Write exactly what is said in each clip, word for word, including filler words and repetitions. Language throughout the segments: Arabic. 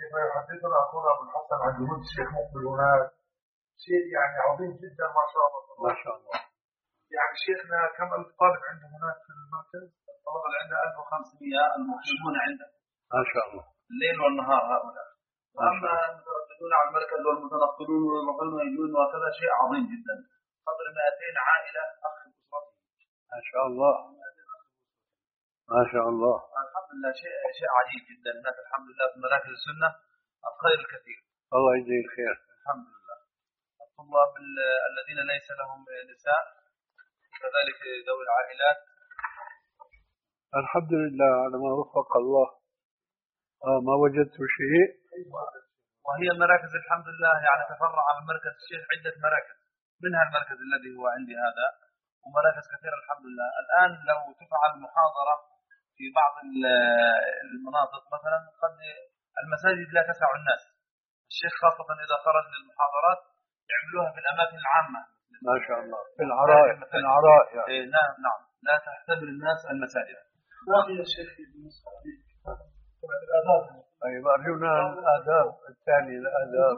شيخنا يحدثنا اخونا ابو الحسن عن جهود الشيخ مقبل هناك شيء يعني عظيم جدا ما شاء الله. ما شاء الله. يعني شيخنا كم الف طالب عنده هناك في المركز؟ الطلبه اللي عنده ألف وخمسمائة المقيمون عنده ما شاء الله الليل والنهار هؤلاء. واما المترددون على المركز والمتنقلون والمقيمون يجون وكذا شيء عظيم جدا. قدر مئتين عائله اخ باسرته. ما شاء الله ما شاء الله. الحمد لله شيء شيء عجيب جدا. هناك الحمد لله في مراكز السنه الخير الكثير. الله يجزيه الخير. الحمد لله. الطلاب الذين ليس لهم نساء كذلك ذوي العائلات الحمد لله على ما وفق الله. آه ما وجدت شيء. وهي مراكز الحمد لله يعني تفرع من مركز الشيخ عدة مراكز منها المركز الذي هو عندي هذا ومراكز كثيرة الحمد لله. الآن لو تفعل محاضرة في بعض المناطق مثلا قد المساجد لا تسع الناس. الشيخ خاصة إذا خرج للمحاضرات يعملوها في الأماكن العامة. ما شاء الله في العراء في العراء يعني. إيه نعم نعم لا تحتمل الناس المساجد. باقي يا شيخ بالنسبة للآداب. طيب أرجونا الآداب الثاني الآداب.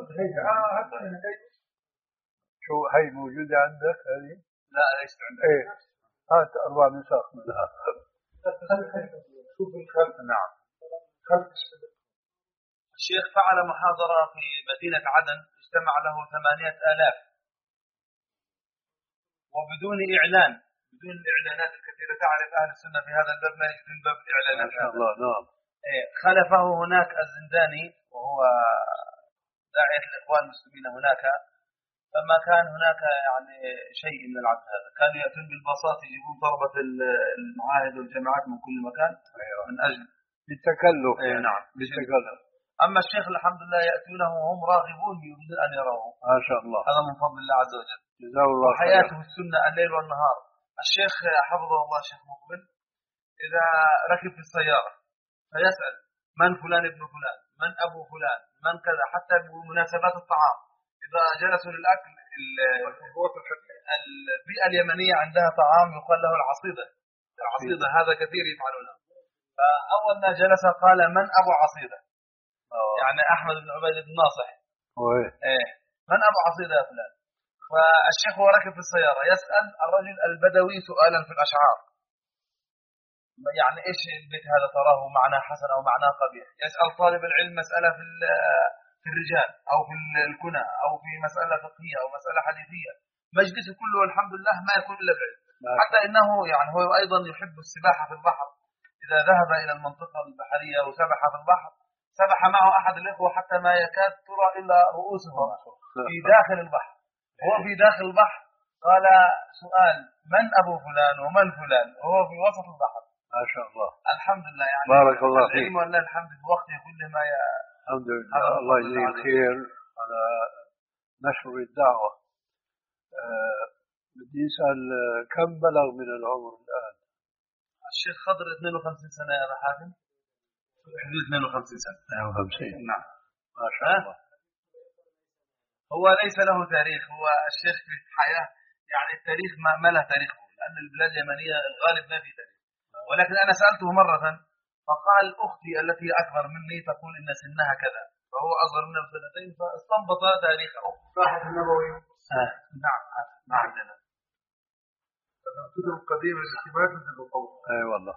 شو هي موجودة عندك هذه؟ لا ليست عندك. إيه هات أربع نسخ منها. شوف الخلف. نعم. خلف الشيخ فعل محاضرة في مدينة عدن اجتمع له ثمانية آلاف وبدون إعلان بدون الإعلانات الكثيرة. تعرف أهل السنة في هذا الباب ما يجدون باب الإعلانات. ما شاء الله. نعم. خلفه هناك الزنداني وهو داعية الإخوان المسلمين هناك. فما كان هناك يعني شيء من العبث هذا. كانوا يأتون بالباصات يجيبون طلبة المعاهد والجامعات من كل مكان من أجل بالتكلف. إيه نعم بالتكلف. أما الشيخ الحمد لله يأتونه وهم راغبون يريدون أن يروه. ما شاء الله. هذا من فضل الله عز وجل. جزاه الله خير. وحياته السنة الليل والنهار. الشيخ حفظه الله الشيخ مقبل إذا ركب في السيارة فيسأل من فلان ابن فلان من أبو فلان من كذا حتى بمناسبات الطعام. إذا جلسوا للأكل البيئة اليمنية عندها طعام يقال له العصيدة. العصيدة هذا كثير يفعلونه. فأول ما جلس قال من أبو عصيدة. أوه. يعني أحمد بن عبيد بن ناصح. إيه من أبو عصيدة يا فلان. فالشيخ هو راكب في السيارة يسأل الرجل البدوي سؤالا في الأشعار يعني إيش البيت هذا تراه معناه حسن أو معناه قبيح. يسأل طالب العلم مسألة في في الرجال أو في الكنى أو في مسألة فقهية أو مسألة حديثية. مجلسه كله الحمد لله ما يكون إلا بعلم. حتى إنه يعني هو أيضا يحب السباحة في البحر. إذا ذهب إلى المنطقة البحرية وسبح في البحر سبح معه أحد الإخوة حتى ما يكاد ترى إلا رؤوسهم في داخل البحر. هو في داخل البحر قال سؤال من أبو فلان ومن فلان وهو في وسط البحر. ما شاء الله. الحمد لله يعني بارك الله فيك. العلم والله الحمد في وقته كل ما ي... الحمد لله. الله يجزيه الخير على نشر الدعوة. أه بدي أسأل كم بلغ من العمر الآن؟ الشيخ خضر اثنين وخمسين سنة يا أبا حاتم. حدود اثنين وخمسين سنة. اثنين وخمسين. نعم. ما شاء الله. هو ليس له تاريخ. هو الشيخ في الحياة يعني التاريخ ما, ما له تاريخ لأن البلاد اليمنية الغالب ما في تاريخ. ولكن أنا سألته مرة فقال أختي التي أكبر مني تقول إن سنها كذا فهو أصغر منها بسنتين فاستنبط تاريخه. صاحب النبوي. آه. نعم ما عندنا. الكتب القديمة التي ما تنتج القول. أي والله.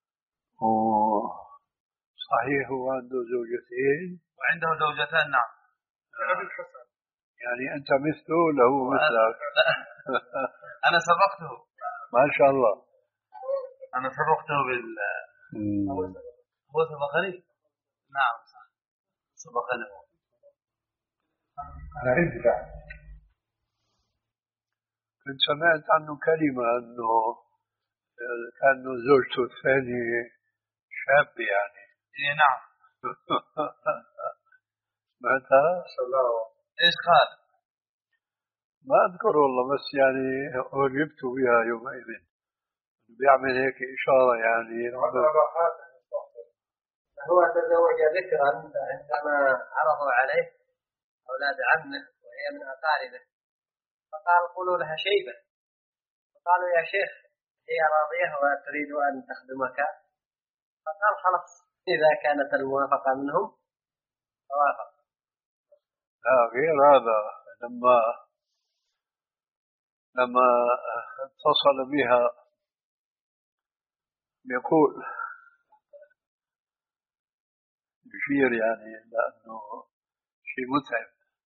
صحيح هو عنده زوجتين. وعنده زوجتان نعم. أبي الحسن. يعني أنت مثله له مثلك. أنا سبقته. ما شاء الله. أنا سبقته بال. هو سبقني. نعم صح. سبقني. أنا عندي بعد. كنت سمعت عنه كلمة أنه كان زوجته الثانية شاب يعني. إيه نعم. سمعتها؟ إيش قال؟ ما أذكر والله بس يعني أعجبت بها يومئذ. بيعمل هيك إشارة يعني. هو تزوج ذكرا عندما عرضوا عليه أولاد عمه وهي من أقاربه فقال قولوا لها شيبة فقالوا يا شيخ هي راضية وتريد أن تخدمك فقال خلاص إذا كانت الموافقة منهم لا غير هذا، لما لما اتصل بها يقول يشير يعني لأنه شيء متعب.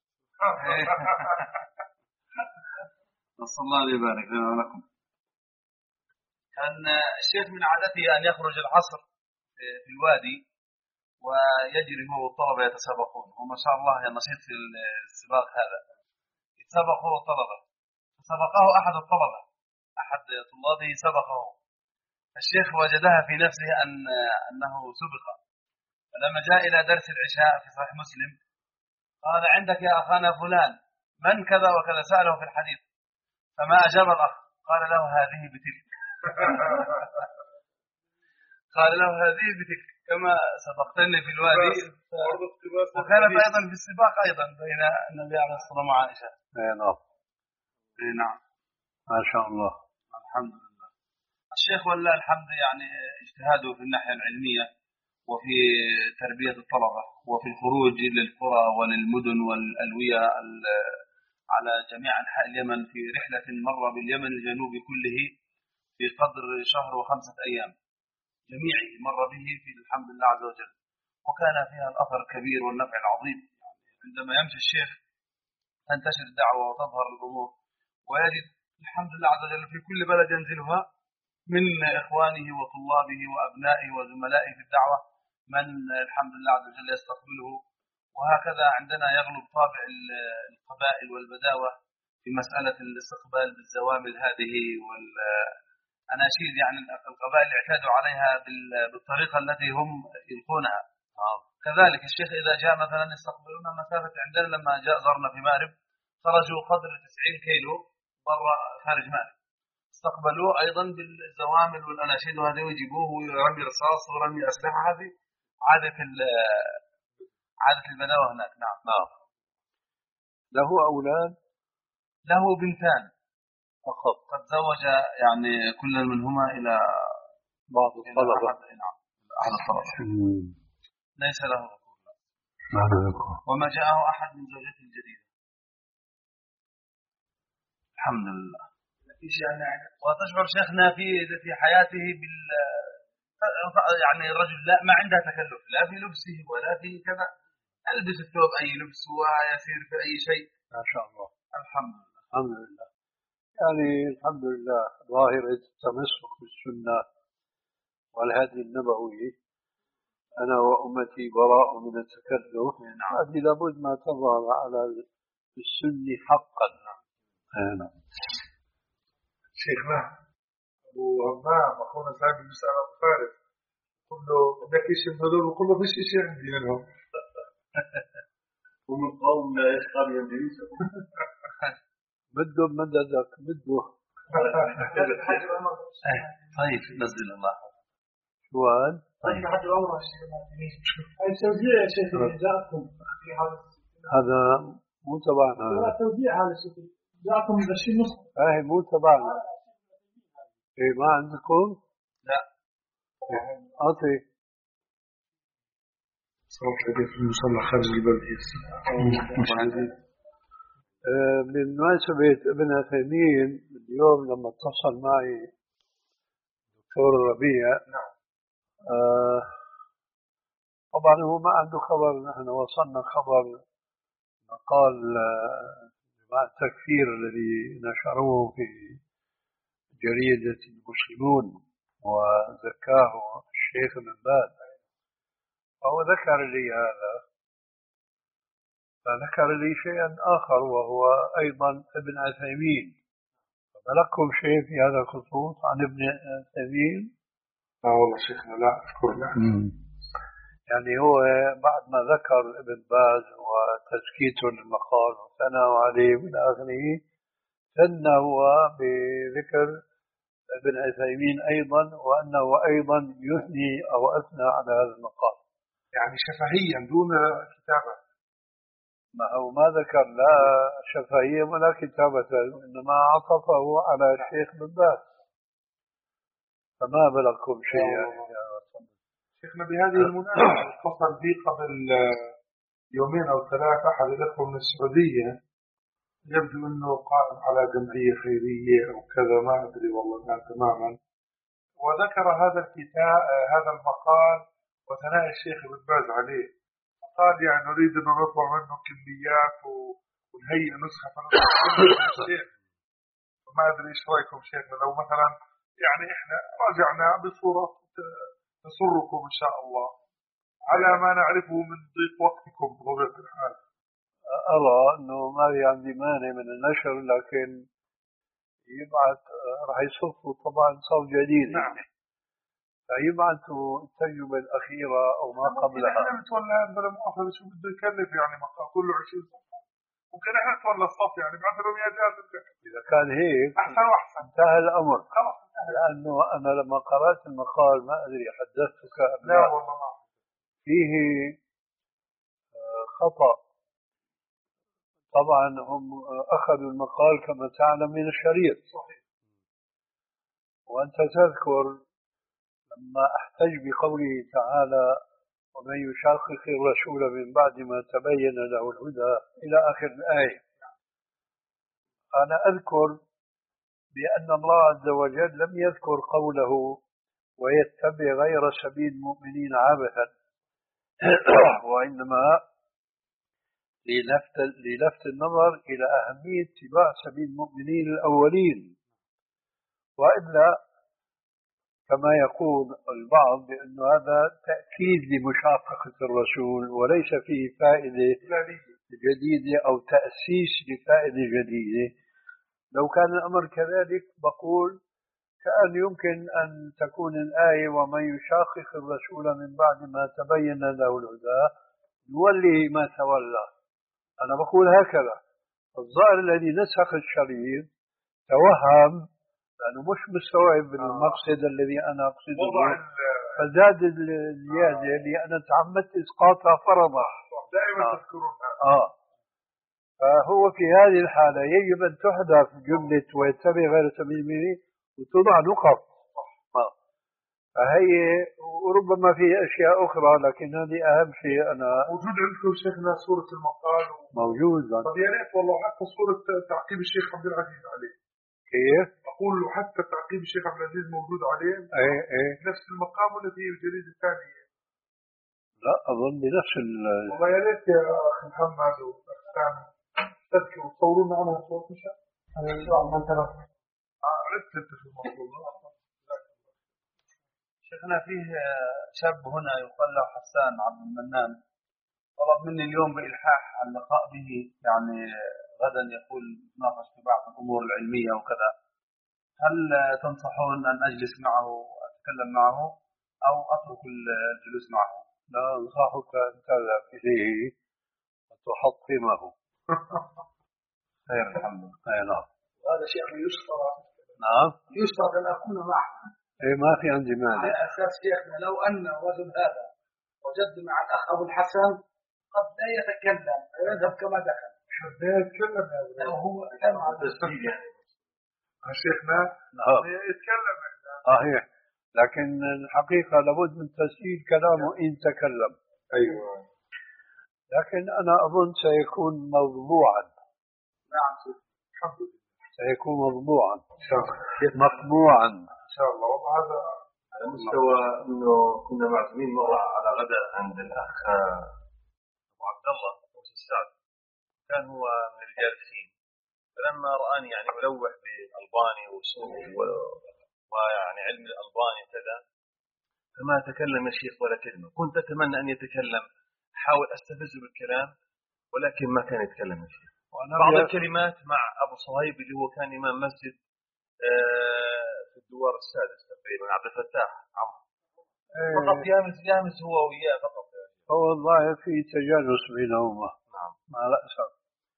نسأل الله أن يبارك لنا ولكم. كان الشيخ من عادته أن يخرج العصر في الوادي ويجري هو والطلبة يتسابقون، وما شاء الله نشيط في السباق هذا، يتسابق هو الطلبة، فسبقه أحد الطلبة، أحد طلابه سبقه، الشيخ وجدها في نفسه أن أنه سبق، فلما جاء إلى درس العشاء في صحيح مسلم قال عندك يا أخانا فلان من كذا وكذا، سأله في الحديث فما أجاب الأخ، قال له هذه بتلك. قال له هذه بتلك كما سبقتني في الوادي. وكانت أيضا في السباق أيضا بين النبي عليه الصلاة والسلام وعائشة. نعم نعم ما شاء الله. الحمد لله. الشيخ ولله الحمد يعني اجتهاده في الناحية العلمية وفي تربية الطلبة وفي الخروج للقرى وللمدن والألوية على جميع أنحاء اليمن، في رحلة مر باليمن الجنوبي كله في قدر شهر وخمسة أيام جميعه مر به في الحمد لله عز وجل، وكان فيها الأثر الكبير والنفع العظيم. عندما يمشي الشيخ تنتشر الدعوة وتظهر الأمور، ويجد الحمد لله عز وجل في كل بلد ينزلها من إخوانه وطلابه وأبنائه وزملائه في الدعوة من الحمد لله عز وجل يستقبله. وهكذا عندنا يغلب طابع القبائل والبداوة في مسألة الاستقبال بالزوامل هذه والأناشيد، يعني القبائل اعتادوا عليها بالطريقة التي هم يلقونها. كذلك الشيخ إذا جاء مثلا يستقبلون مسافة، عندنا لما جاء زرنا في مأرب خرجوا قدر تسعين كيلو برا خارج مأرب، استقبلوه أيضا بالزوامل والأناشيد، وهذا يجيبوه ويرمي رصاص ورمي أسلحة، هذه عادة عادة البداوة هناك. نعم. نعم. له أولاد؟ له بنتان فقط. قد زوج يعني كل منهما إلى بعض الطلبة. نعم أحد الطلبة. ليس له وما جاءه أحد من زوجته الجديدة الحمد لله. وتشعر شيخنا في في حياته بال يعني الرجل لا ما عنده تكلف لا في لبسه ولا في كذا، ألبس الثوب أي لبس ويسير في أي شيء. ما شاء الله. الحمد لله. الحمد لله. يعني الحمد لله ظاهرة التمسك بالسنة والهدي النبوي، أنا وأمتي براء من التكلف، هذه لابد ما تظهر على السنة حقا. نعم. شيخنا أبو همام أخونا صاحب المسألة أبو فارس كله بدك شيء من هذول وكله فيش شيء عندي منهم. هم القوم لا يسقط يميز. بده مددك بده. طيب نزل الله. سؤال. طيب حد عمره الشيخ هاي توزيع يا شيخ جاءكم في هذا هذا مو تبعنا. لا توزيع هذا الشيخ جاءكم بشيء نص. هاي مو تبعنا. إيه ما عندكم؟ لا. أعطي. صوت حديث المصلى خارج البلد مش عندي. بالمناسبة ابن عثيمين اليوم لما اتصل معي دكتور ربيع، نعم. آه طبعا هو ما عنده خبر، نحن وصلنا خبر قال مع التكفير الذي نشروه في جريدة المسلمون وزكاه الشيخ ابن باز، فهو ذكر لي هذا، فذكر لي شيئا آخر وهو أيضا ابن عثيمين. فلكم شيء في هذا الخصوص عن ابن عثيمين؟ لا والله شيخنا لا أذكر. لا. يعني هو بعد ما ذكر ابن باز وتزكيته للمقال وثناه عليه من آخره، ثنى هو بذكر ابن عثيمين أيضا، وأنه أيضا يثني أو أثنى على هذا المقال، يعني شفهيا دون كتابة. ما هو ما ذكر لا شفهيا ولا كتابة، إنما عطفه على الشيخ بن باز، فما بلغكم شيء. شيخنا بهذه المناسبة اتصل بي قبل يومين أو ثلاثة أحد الأخوة من السعودية يبدو أنه قائم على جمعية خيرية أو كذا، ما أدري والله ما تماما، وذكر هذا الكتاب هذا المقال وثناء الشيخ ابن باز عليه، فقال يعني نريد أن نطبع منه كميات ونهيئ نسخة من الشيخ. فما أدري إيش رأيكم شيخنا لو مثلا يعني إحنا راجعنا بصورة تسركم إن شاء الله على ما نعرفه من ضيق وقتكم بطبيعة الحال. أرى أنه ما في عندي مانع من النشر، لكن يبعث راح يصفوا طبعا صوت جديد. نعم. فيبعثوا التجربة الأخيرة أو ما قبلها. احنا نتولى بلا مؤاخذة شو بده يكلف يعني مقام كله عشرين صفحة، ممكن احنا نتولى الصف يعني بعد لهم يا جاز. إذا كان هيك أحسن وأحسن انتهى الأمر. خلاص انتهى. لأنه أنا لما قرأت المقال ما أدري حدثتك لا والله ما فيه خطأ. طبعا هم أخذوا المقال كما تعلم من الشريط. صحيح. وأنت تذكر لما أحتج بقوله تعالى ومن يشاقق الرسول من بعد ما تبين له الهدى إلى آخر الآية، أنا أذكر بأن الله عز وجل لم يذكر قوله ويتبع غير سبيل المؤمنين عبثا وإنما للفت, للفت النظر إلى أهمية اتباع سبيل المؤمنين الأولين. وإلا كما يقول البعض بأن هذا تأكيد لمشاققة الرسول وليس فيه فائدة جديدة أو تأسيس لفائدة جديدة. لو كان الأمر كذلك بقول كأن يمكن أن تكون الآية ومن يشاقق الرسول من بعد ما تبين له الهدى يولي ما تولى. أنا بقول هكذا. الظاهر الذي نسخ الشريط توهم لأنه مش مستوعب المقصد آه. الذي أنا أقصده، فزاد الزيادة لأن تعمدت إسقاطها فرضا. دائما آه. تذكرون آه. فهو في هذه الحالة يجب أن تحذف جملة ويتبع غير سبيل المؤمنين وتضع نقط. آه. فهي وربما في أشياء أخرى لكن هذه أهم شيء. أنا موجود عندكم شيخنا صورة المقال و... موجود. طب يا ريت والله حتى صورة تعقيب الشيخ عبد العزيز عليه. كيف؟ أقول حتى تعقيب الشيخ عبد العزيز موجود عليه. إيه إيه. نفس المقام ولا في الجريدة الثانية؟ لا أظن بنفس ال. والله يا ريت يا أخي محمد وأخوان تذكروا تصورون عنها صوت مشان. أنا شو عم نترى. آه عرفت أنت شو الموضوع. شيخنا فيه شاب هنا يقال له حسان عبد المنان طلب مني اليوم بإلحاح عن اللقاء به، يعني غدا يقول ناقش في بعض الأمور العلمية وكذا. هل تنصحون أن أجلس معه وأتكلم معه أو أترك الجلوس معه؟ لا أنصحك أن تذهب إليه وتحطمه. خير الحمد لله. نعم. هذا شيء يشترط. نعم. يشترط أن أكون معه. إيه ما في عندي مانع. على أساس شيخنا لو أن الرجل هذا وجد مع الأخ أبو الحسن قد لا يتكلم يذهب كما دخل. لا يتكلم هذا. هو كان على التسجيل يعني. شيخنا يتكلم. صحيح. لكن الحقيقة لابد من تسجيل كلامه إن تكلم. أيوة. لكن أنا أظن سيكون موضوعا. نعم. الحمد لله. سيكون موضوعا. إن شاء الله. مطبوعا. إن شاء الله. وهذا على مستوى إنه كنا معزومين مرة على غداء عند الأخ أبو عبد الله موسى السعد، كان هو من رجال الصين، فلما رآني يعني ملوح بالألباني وسوق ويعني علم الألباني كذا فما تكلم الشيخ ولا كلمة. كنت أتمنى أن يتكلم، حاول أستفزه بالكلام ولكن ما كان يتكلم الشيخ. بعض الكلمات مع أبو صهيب اللي هو كان إمام مسجد في الدوار السادس تقريبا عبد الفتاح عمرو فقط يامس يامس هو وياه فقط. هو الظاهر في تجانس بينهما. نعم. مع الأسف.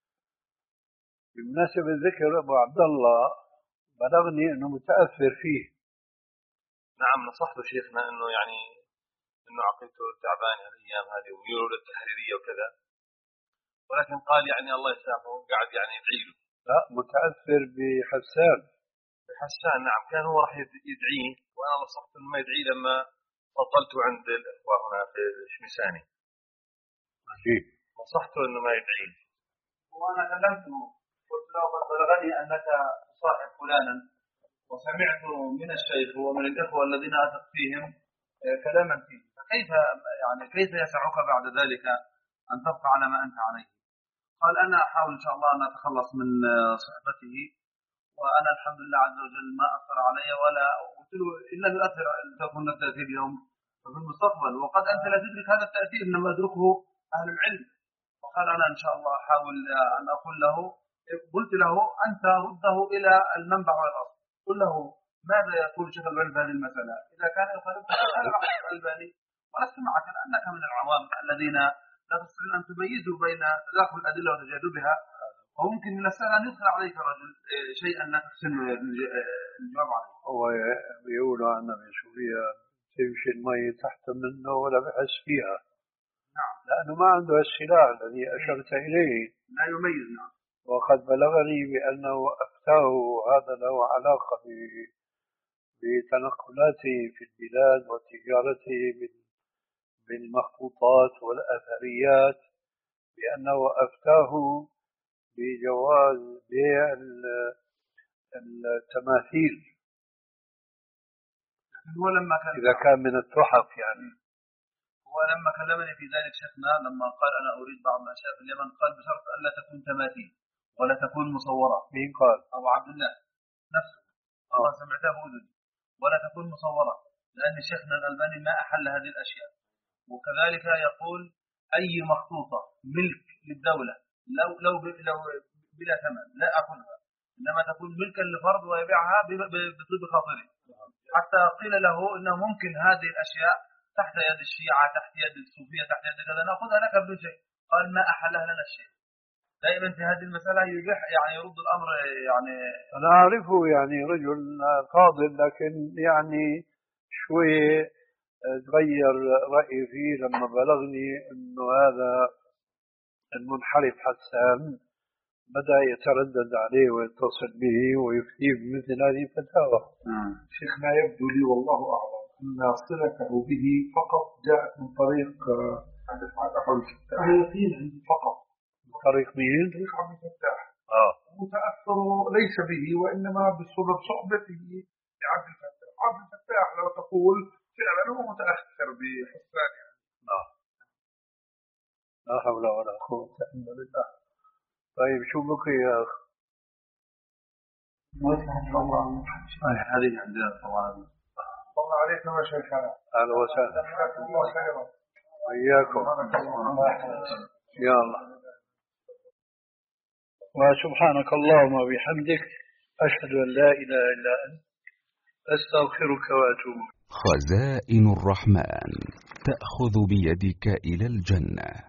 بمناسبة ذكر أبو عبد الله بلغني أنه متأثر فيه. نعم نصحته شيخنا أنه يعني أنه عقيدته تعبان هالأيام هذه ويقولوا للتحريرية وكذا، ولكن قال يعني الله يسامحه قاعد يعني يدعي له. لا متأثر بحسان. حسان نعم كان هو راح يدعيه وأنا نصحت إنه ما يدعي لما فضلته عند الإخوة هنا في الشمساني. عجيب. نصحته إنه ما يدعي. وأنا كلمته قلت له قد بلغني أنك تصاحب فلانا وسمعت من الشيخ ومن الإخوة الذين أثق فيهم كلاما فيه، فكيف يعني كيف يسعك بعد ذلك أن تبقى على ما أنت عليه؟ قال أنا أحاول إن شاء الله أن أتخلص من صحبته، وأنا الحمد لله عز وجل ما أثر علي ولا قلت له إلا يؤثر تكون التأثير اليوم ففي المستقبل، وقد أنت لا تدرك هذا التأثير إنما يدركه أهل العلم. وقال أنا إن شاء الله أحاول أن أقول له، قلت له أنت رده إلى المنبع والأصل، قل له ماذا يقول شيخ الألباني في هذه المسألة، إذا كان يخالف هذا الشيخ الألباني ولست معك لأنك من العوام الذين لا تستطيع أن تميزوا بين تداخل الأدلة وتجاذبها، وممكن من السهل أن يدخل عليك رجل شيئا لا تحسن الجواب عليه. هو يقول عنا من سوريا تمشي المي تحت منه ولا بحس فيها. نعم. لأنه ما عنده السلاح الذي أشرت إليه. لا يميز. نعم. وقد بلغني بأنه أفتاه هذا له علاقة بتنقلاته في البلاد وتجارته بالمخطوطات والأثريات، بأنه أفتاه بجواز بيع التماثيل هو لما كان إذا كان من التحف. يعني هو لما كلمني في ذلك شيخنا لما قال أنا أريد بعض الأشياء في اليمن قال بشرط ألا تكون تماثيل ولا تكون مصورة. مين قال؟ أبو عبد الله نفسه. الله سمعته بأذني. ولا تكون مصورة، لأن شيخنا الألباني ما أحل هذه الأشياء. وكذلك يقول أي مخطوطة ملك للدولة لو لو لو بلا ثمن لا أخذها، إنما تكون ملكا لفرد ويبيعها بطيب خاطره. حتى قيل له إنه ممكن هذه الأشياء تحت يد الشيعة، تحت يد الصوفية، تحت يد كذا نأخذها لك بدون شيء. قال ما أحلها لنا الشيء. دائما في هذه المسألة يبيح يعني يرد الأمر. يعني أنا أعرفه يعني رجل فاضل، لكن يعني شوي تغير رأيي فيه لما بلغني إنه هذا المنحرف حسان بدأ يتردد عليه ويتصل به ويفتيه بمثل هذه الفتاوى. شيخنا يبدو لي والله أعلم أن صلته به فقط جاءت من طريق عبد الفتاح. يقين عندي فقط من طريق مين؟ طريق عبد الفتاح. آه. متأثر ليس به وإنما بسبب صحبته لعبد الفتاح. عبد الفتاح لو تقول فعلا هو متأثر بحسان. آه. لا حول ولا قوة إلا بالله. طيب شو بقي يا أخ؟ هذه عندنا طبعا. الله عليكم يا شيخنا. أهلا وسهلا. الله خيرا. وإياكم. يا الله. وسبحانك اللهم وبحمدك أشهد أن لا إله إلا أنت أستغفرك وأتوب. خزائن الرحمن تأخذ بيدك إلى الجنة.